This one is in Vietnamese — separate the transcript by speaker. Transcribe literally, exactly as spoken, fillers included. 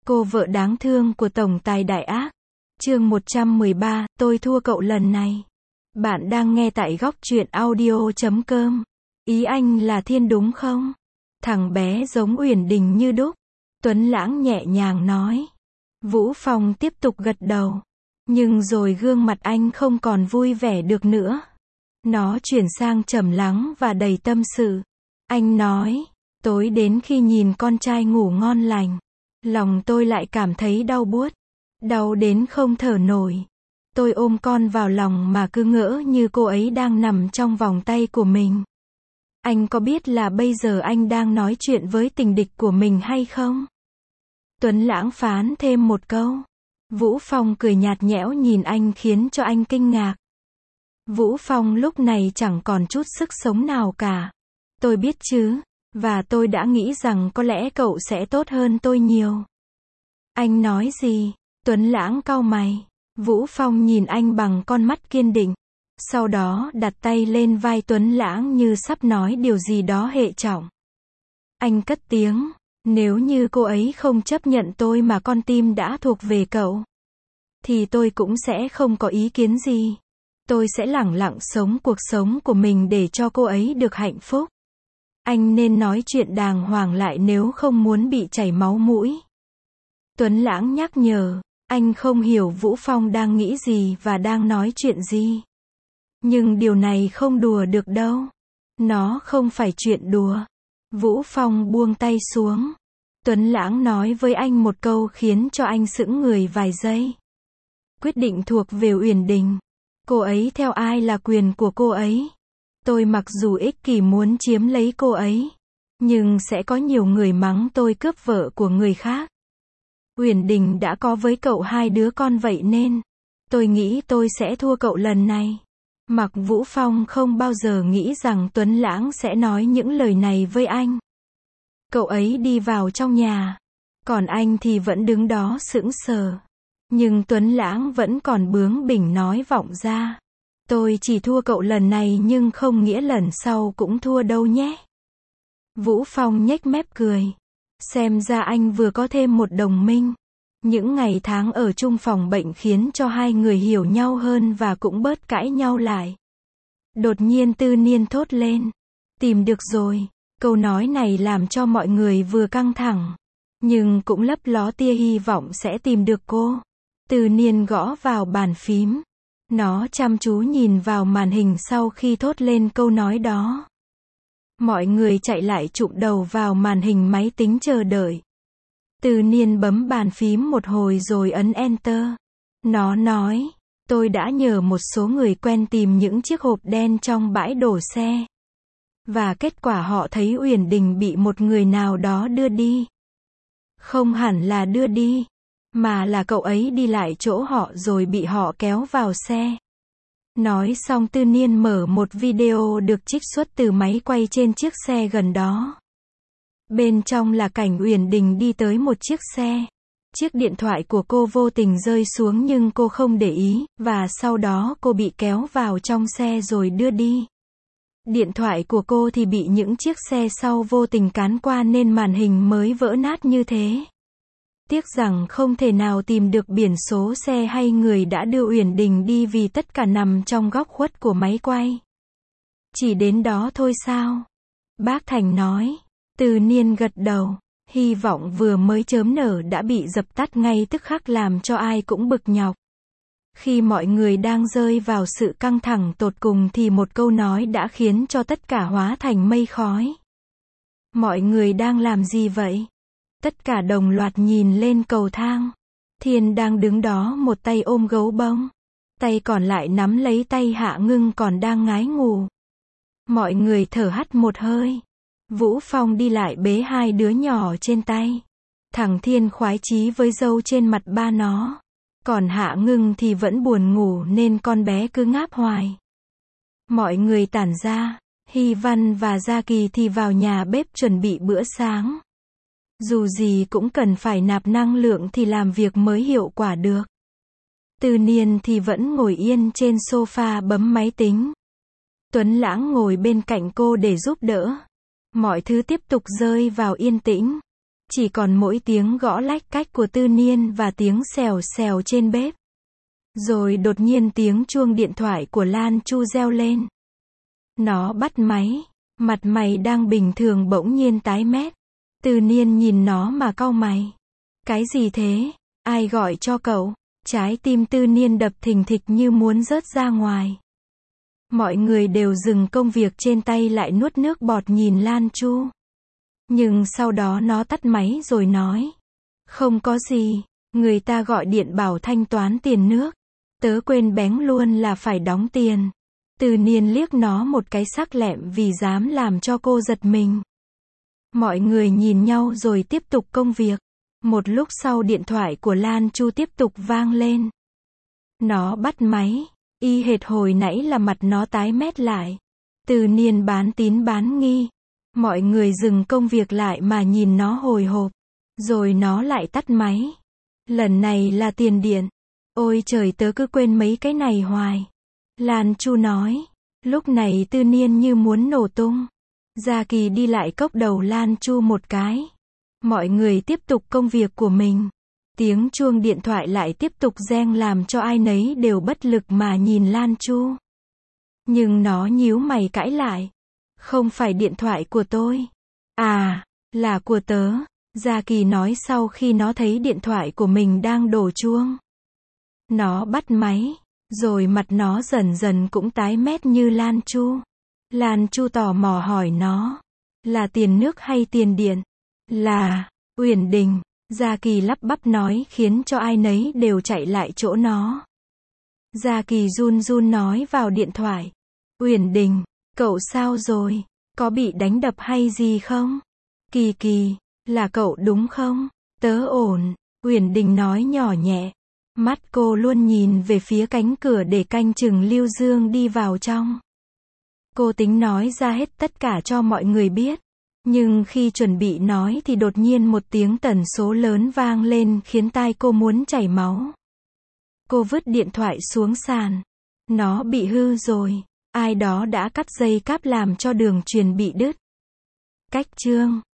Speaker 1: Cô vợ đáng thương của tổng tài đại ác. Chương một trăm mười ba, tôi thua cậu lần này. Bạn đang nghe tại góc truyện audio chấm com. Ý anh là Thiên đúng không? Thằng bé giống Uyển Đình như đúc. Tuấn Lãng nhẹ nhàng nói. Vũ Phong tiếp tục gật đầu. Nhưng rồi gương mặt anh không còn vui vẻ được nữa. Nó chuyển sang trầm lắng và đầy tâm sự. Anh nói, tối đến khi nhìn con trai ngủ ngon lành, lòng tôi lại cảm thấy đau buốt. Đau đến không thở nổi. Tôi ôm con vào lòng mà cứ ngỡ như cô ấy đang nằm trong vòng tay của mình. Anh có biết là bây giờ anh đang nói chuyện với tình địch của mình hay không? Tuấn Lãng phán thêm một câu. Vũ Phong cười nhạt nhẽo nhìn anh khiến cho anh kinh ngạc. Vũ Phong lúc này chẳng còn chút sức sống nào cả. Tôi biết chứ, và tôi đã nghĩ rằng có lẽ cậu sẽ tốt hơn tôi nhiều. Anh nói gì? Tuấn Lãng cau mày. Vũ Phong nhìn anh bằng con mắt kiên định. Sau đó đặt tay lên vai Tuấn Lãng như sắp nói điều gì đó hệ trọng. Anh cất tiếng, nếu như cô ấy không chấp nhận tôi mà con tim đã thuộc về cậu, thì tôi cũng sẽ không có ý kiến gì. Tôi sẽ lẳng lặng sống cuộc sống của mình để cho cô ấy được hạnh phúc. Anh nên nói chuyện đàng hoàng lại nếu không muốn bị chảy máu mũi. Tuấn Lãng nhắc nhở, anh không hiểu Vũ Phong đang nghĩ gì và đang nói chuyện gì. Nhưng điều này không đùa được đâu. Nó không phải chuyện đùa. Vũ Phong buông tay xuống. Tuấn Lãng nói với anh một câu khiến cho anh sững người vài giây. Quyết định thuộc về Uyển Đình. Cô ấy theo ai là quyền của cô ấy. Tôi mặc dù ích kỷ muốn chiếm lấy cô ấy, nhưng sẽ có nhiều người mắng tôi cướp vợ của người khác. Uyển Đình đã có với cậu hai đứa con vậy nên tôi nghĩ tôi sẽ thua cậu lần này. Mặc Vũ Phong không bao giờ nghĩ rằng Tuấn Lãng sẽ nói những lời này với anh. Cậu ấy đi vào trong nhà, còn anh thì vẫn đứng đó sững sờ. Nhưng Tuấn Lãng vẫn còn bướng bỉnh nói vọng ra. Tôi chỉ thua cậu lần này nhưng không nghĩa lần sau cũng thua đâu nhé. Vũ Phong nhếch mép cười. Xem ra anh vừa có thêm một đồng minh. Những ngày tháng ở chung phòng bệnh khiến cho hai người hiểu nhau hơn và cũng bớt cãi nhau lại. Đột nhiên Tư Niên thốt lên. Tìm được rồi. Câu nói này làm cho mọi người vừa căng thẳng, nhưng cũng lấp ló tia hy vọng sẽ tìm được cô. Tư Niên gõ vào bàn phím. Nó chăm chú nhìn vào màn hình sau khi thốt lên câu nói đó. Mọi người chạy lại chụm đầu vào màn hình máy tính chờ đợi. Tư Niên bấm bàn phím một hồi rồi ấn Enter. Nó nói, tôi đã nhờ một số người quen tìm những chiếc hộp đen trong bãi đổ xe. Và kết quả họ thấy Uyển Đình bị một người nào đó đưa đi. Không hẳn là đưa đi, mà là cậu ấy đi lại chỗ họ rồi bị họ kéo vào xe. Nói xong Tư Niên mở một video được trích xuất từ máy quay trên chiếc xe gần đó. Bên trong là cảnh Uyển Đình đi tới một chiếc xe. Chiếc điện thoại của cô vô tình rơi xuống nhưng cô không để ý, và sau đó cô bị kéo vào trong xe rồi đưa đi. Điện thoại của cô thì bị những chiếc xe sau vô tình cán qua nên màn hình mới vỡ nát như thế. Tiếc rằng không thể nào tìm được biển số xe hay người đã đưa Uyển Đình đi vì tất cả nằm trong góc khuất của máy quay. Chỉ đến đó thôi sao? Bác Thành nói. Tư Niên gật đầu. Hy vọng vừa mới chớm nở đã bị dập tắt ngay tức khắc làm cho ai cũng bực nhọc. Khi mọi người đang rơi vào sự căng thẳng tột cùng thì một câu nói đã khiến cho tất cả hóa thành mây khói. Mọi người đang làm gì vậy? Tất cả đồng loạt nhìn lên cầu thang. Thiên đang đứng đó một tay ôm gấu bông. Tay còn lại nắm lấy tay Hạ Ngưng còn đang ngái ngủ. Mọi người thở hắt một hơi. Vũ Phong đi lại bế hai đứa nhỏ trên tay. Thằng Thiên khoái chí với râu trên mặt ba nó. Còn Hạ Ngưng thì vẫn buồn ngủ nên con bé cứ ngáp hoài. Mọi người tản ra. Hy Văn và Gia Kỳ thì vào nhà bếp chuẩn bị bữa sáng. Dù gì cũng cần phải nạp năng lượng thì làm việc mới hiệu quả được. Tư Niên thì vẫn ngồi yên trên sofa bấm máy tính. Tuấn Lãng ngồi bên cạnh cô để giúp đỡ. Mọi thứ tiếp tục rơi vào yên tĩnh. chỉ còn mỗi tiếng gõ lách cách của Tư Niên và tiếng xèo xèo trên bếp. Rồi đột nhiên tiếng chuông điện thoại của Lan Chu reo lên. Nó bắt máy, mặt mày đang bình thường bỗng nhiên tái mét. Tư Niên nhìn nó mà cau mày. Cái gì thế? Ai gọi cho cậu? Trái tim Tư Niên đập thình thịch như muốn rớt ra ngoài. Mọi người đều dừng công việc trên tay lại nuốt nước bọt nhìn Lan Chu. Nhưng sau đó nó tắt máy rồi nói. Không có gì, người ta gọi điện bảo thanh toán tiền nước. Tớ quên béng luôn là phải đóng tiền. Tư Niên liếc nó một cái sắc lẹm vì dám làm cho cô giật mình. Mọi người nhìn nhau rồi tiếp tục công việc. Một lúc sau điện thoại của Lan Chu tiếp tục vang lên. Nó bắt máy, y hệt hồi nãy là mặt nó tái mét lại. Tư Niên bán tín bán nghi. Mọi người dừng công việc lại mà nhìn nó hồi hộp. Rồi nó lại tắt máy. Lần này là tiền điện. Ôi trời, tớ cứ quên mấy cái này hoài. Lan Chu nói. Lúc này Tư Niên như muốn nổ tung. Gia Kỳ đi lại cốc đầu Lan Chu một cái. Mọi người tiếp tục công việc của mình. Tiếng chuông điện thoại lại tiếp tục reng làm cho ai nấy đều bất lực mà nhìn Lan Chu. Nhưng nó nhíu mày cãi lại. Không phải điện thoại của tôi. À, là của tớ. Gia Kỳ nói sau khi nó thấy điện thoại của mình đang đổ chuông. Nó bắt máy. Rồi mặt nó dần dần cũng tái mét như Lan Chu. Lan Chu tò mò hỏi nó. Là tiền nước hay tiền điện? Là, Uyển Đình. Gia Kỳ lắp bắp nói khiến cho ai nấy đều chạy lại chỗ nó. Gia Kỳ run run nói vào điện thoại. Uyển Đình, cậu sao rồi? Có bị đánh đập hay gì không? Kỳ Kỳ, là cậu đúng không? Tớ ổn. Uyển Đình nói nhỏ nhẹ. Mắt cô luôn nhìn về phía cánh cửa để canh chừng Lưu Dương đi vào trong. Cô tính nói ra hết tất cả cho mọi người biết. Nhưng khi chuẩn bị nói thì đột nhiên một tiếng tần số lớn vang lên khiến tai cô muốn chảy máu. Cô vứt điện thoại xuống sàn. Nó bị hư rồi. Ai đó đã cắt dây cáp làm cho đường truyền bị đứt. Cách chương